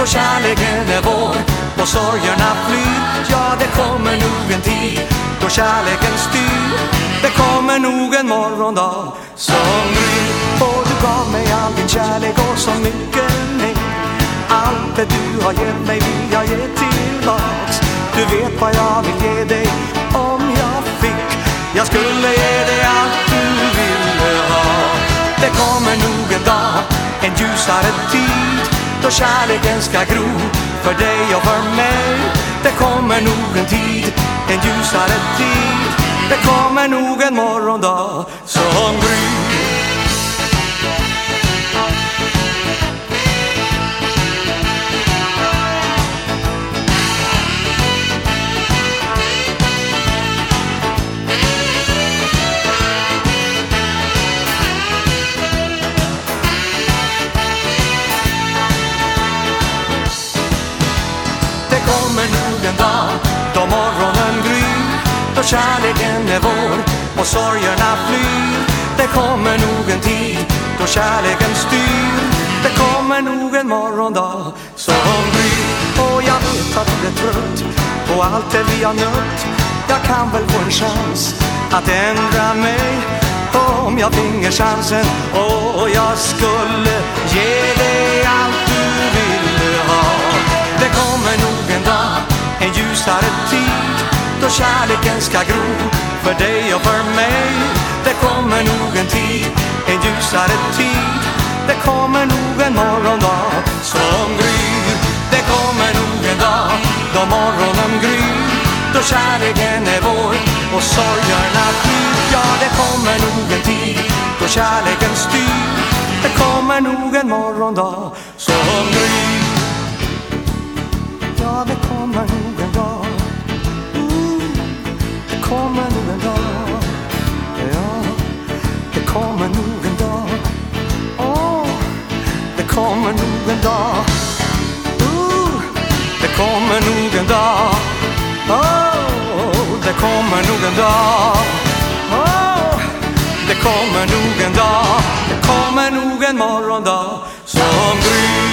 kärleken är vår och sorgerna flyr. Ja, det kommer nog en tid då kärleken styr. Det kommer nog en morgondag som gryr. Och du gav mig all din kärlek och så mycket mer. Allt det du har gett mig vill jag ge tillbaks. Du vet vad jag vill ge dig om jag fick. Jag skulle ge dig allt du ville ha. Det kommer nog en dag, en ljusare tid, då kärleken ska gro för dig och för mig. Det kommer nog en tid, en ljusare tid. Det kommer nog en morgondag som gryr. Det kommer nog en dag då morgonen gryr, då kärleken är vår och sorgerna flyr. Det kommer nog en tid då kärleken styr. Det kommer nog en morgondag som gryr. Och jag vet att du är trött på allt det vi har nött. Jag kan väl få en chans att ändra mig om jag finge chansen. Och jag skulle ge dig allt du ville ha. Det kommer nog en dag, en ljusare tid, då kärleken ska gro för dig och för mig. Det kommer nog en tid, en ljusare tid. Det kommer nog en morgondag som gryr. Det kommer nog en dag då morgonen gryr, då kärleken är vår och sorgerna flyr. Ja, det kommer nog en tid då kärleken styr. Det kommer nog en morgondag som gryr. Ja, det kommer nog en dag. Det kommer nog en dag. Ja, det kommer nog en dag. Det kommer nog en dag. Det kommer nog en dag. Det kommer nog en dag. Det kommer nog en dag. Det kommer nog en morgondag som gryr.